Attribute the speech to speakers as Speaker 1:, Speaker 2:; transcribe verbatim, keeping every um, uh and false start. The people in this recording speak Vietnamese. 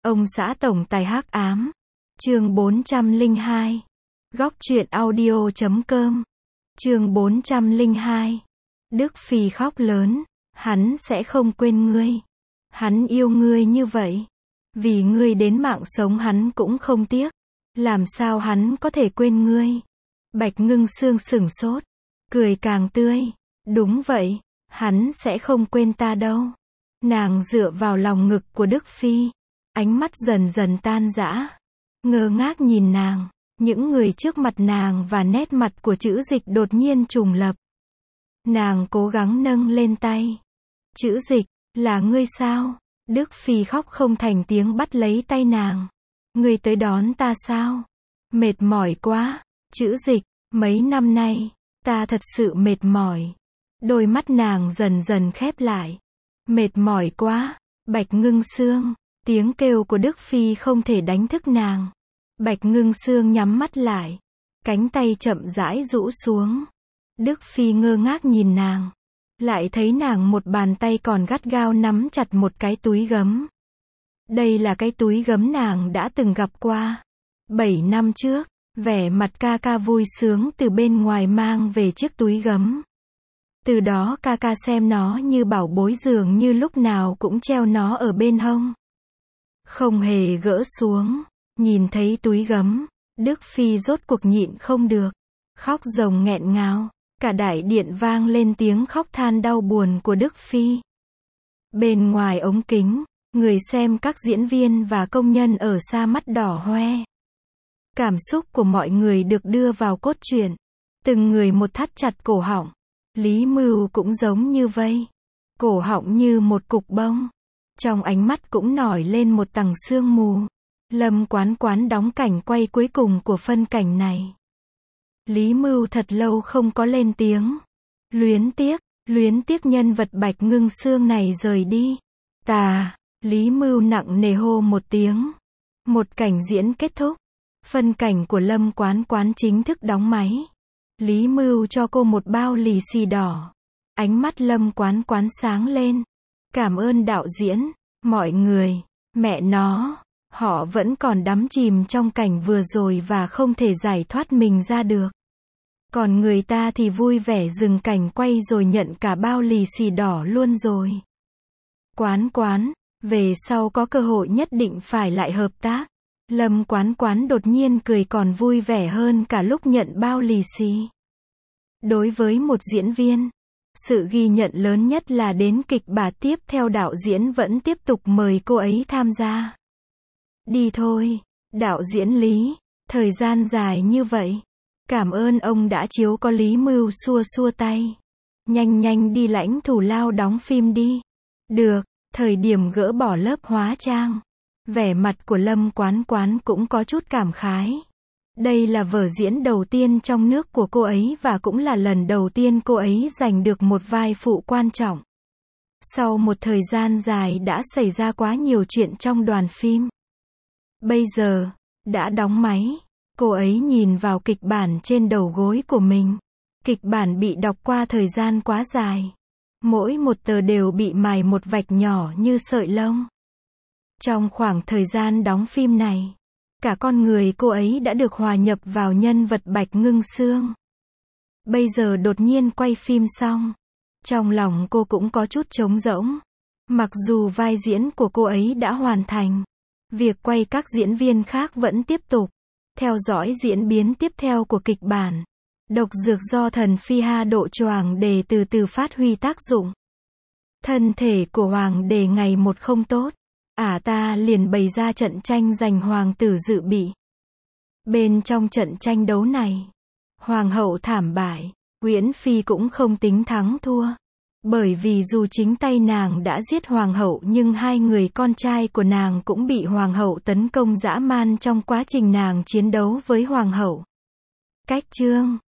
Speaker 1: Ông xã tổng tài hắc ám. Chương bốn trăm lẻ hai. Góc truyện audio chấm com. Chương bốn trăm lẻ hai. Đức Phi khóc lớn, hắn sẽ không quên ngươi. Hắn yêu ngươi như vậy. Vì ngươi đến mạng sống hắn cũng không tiếc. Làm sao hắn có thể quên ngươi? Bạch Ngưng Sương sửng sốt, cười càng tươi. Đúng vậy, hắn sẽ không quên ta đâu. Nàng dựa vào lòng ngực của Đức Phi, ánh mắt dần dần tan rã, ngơ ngác nhìn nàng. Những người trước mặt nàng và nét mặt của Chữ Dịch đột nhiên trùng lập. Nàng cố gắng nâng lên tay. Chữ Dịch, là ngươi sao? Đức Phi khóc không thành tiếng bắt lấy tay nàng. Ngươi tới đón ta sao? Mệt mỏi quá. Chữ Dịch, mấy năm nay, ta thật sự mệt mỏi. Đôi mắt nàng dần dần khép lại. Mệt mỏi quá. Bạch Ngưng Sương, tiếng kêu của Đức Phi không thể đánh thức nàng. Bạch Ngưng Sương nhắm mắt lại, cánh tay chậm rãi rũ xuống. Đức Phi ngơ ngác nhìn nàng, lại thấy nàng một bàn tay còn gắt gao nắm chặt một cái túi gấm. Đây là cái túi gấm nàng đã từng gặp qua. Bảy năm trước, vẻ mặt ca ca vui sướng từ bên ngoài mang về chiếc túi gấm. Từ đó ca ca xem nó như bảo bối, dường như lúc nào cũng treo nó ở bên hông, không hề gỡ xuống. Nhìn thấy túi gấm, Đức Phi rốt cuộc nhịn không được, khóc ròng nghẹn ngào. Cả đại điện vang lên tiếng khóc than đau buồn của Đức Phi. Bên ngoài ống kính, người xem các diễn viên và công nhân ở xa mắt đỏ hoe. Cảm xúc của mọi người được đưa vào cốt truyện. Từng người một thắt chặt cổ họng. Lý Mưu cũng giống như vây. Cổ họng như một cục bông. Trong ánh mắt cũng nổi lên một tầng sương mù. Lâm Quán Quán đóng cảnh quay cuối cùng của phân cảnh này. Lý Mưu thật lâu không có lên tiếng. Luyến tiếc, luyến tiếc nhân vật Bạch Ngưng Sương này rời đi. Tà, Lý Mưu nặng nề hô một tiếng. Một cảnh diễn kết thúc. Phân cảnh của Lâm Quán Quán chính thức đóng máy. Lý Mưu cho cô một bao lì xì đỏ. Ánh mắt Lâm Quán Quán sáng lên. Cảm ơn đạo diễn, mọi người, mẹ nó. Họ vẫn còn đắm chìm trong cảnh vừa rồi và không thể giải thoát mình ra được. Còn người ta thì vui vẻ dừng cảnh quay rồi nhận cả bao lì xì đỏ luôn rồi. Quán Quán, về sau có cơ hội nhất định phải lại hợp tác. Lâm Quán Quán đột nhiên cười còn vui vẻ hơn cả lúc nhận bao lì xì. Đối với một diễn viên, sự ghi nhận lớn nhất là đến kịch bản tiếp theo đạo diễn vẫn tiếp tục mời cô ấy tham gia. Đi thôi, đạo diễn Lý, thời gian dài như vậy. Cảm ơn ông đã chiếu có. Lý Mưu xua xua tay. Nhanh nhanh đi lãnh thù lao đóng phim đi. Được, thời điểm gỡ bỏ lớp hóa trang. Vẻ mặt của Lâm Quán Quán cũng có chút cảm khái. Đây là vở diễn đầu tiên trong nước của cô ấy và cũng là lần đầu tiên cô ấy giành được một vai phụ quan trọng. Sau một thời gian dài đã xảy ra quá nhiều chuyện trong đoàn phim. Bây giờ, đã đóng máy, cô ấy nhìn vào kịch bản trên đầu gối của mình. Kịch bản bị đọc qua thời gian quá dài. Mỗi một tờ đều bị mài một vạch nhỏ như sợi lông. Trong khoảng thời gian đóng phim này, cả con người cô ấy đã được hòa nhập vào nhân vật Bạch Ngưng Sương. Bây giờ đột nhiên quay phim xong, trong lòng cô cũng có chút trống rỗng. Mặc dù vai diễn của cô ấy đã hoàn thành, việc quay các diễn viên khác vẫn tiếp tục. Theo dõi diễn biến tiếp theo của kịch bản, độc dược do thần phi Ha độ cho hoàng đế từ từ phát huy tác dụng. Thân thể của hoàng đế ngày một không tốt. Ả ta liền bày ra trận tranh giành hoàng tử dự bị. Bên trong trận tranh đấu này, hoàng hậu thảm bại, Uyển Phi cũng không tính thắng thua. Bởi vì dù chính tay nàng đã giết hoàng hậu nhưng hai người con trai của nàng cũng bị hoàng hậu tấn công dã man trong quá trình nàng chiến đấu với hoàng hậu. Cách chương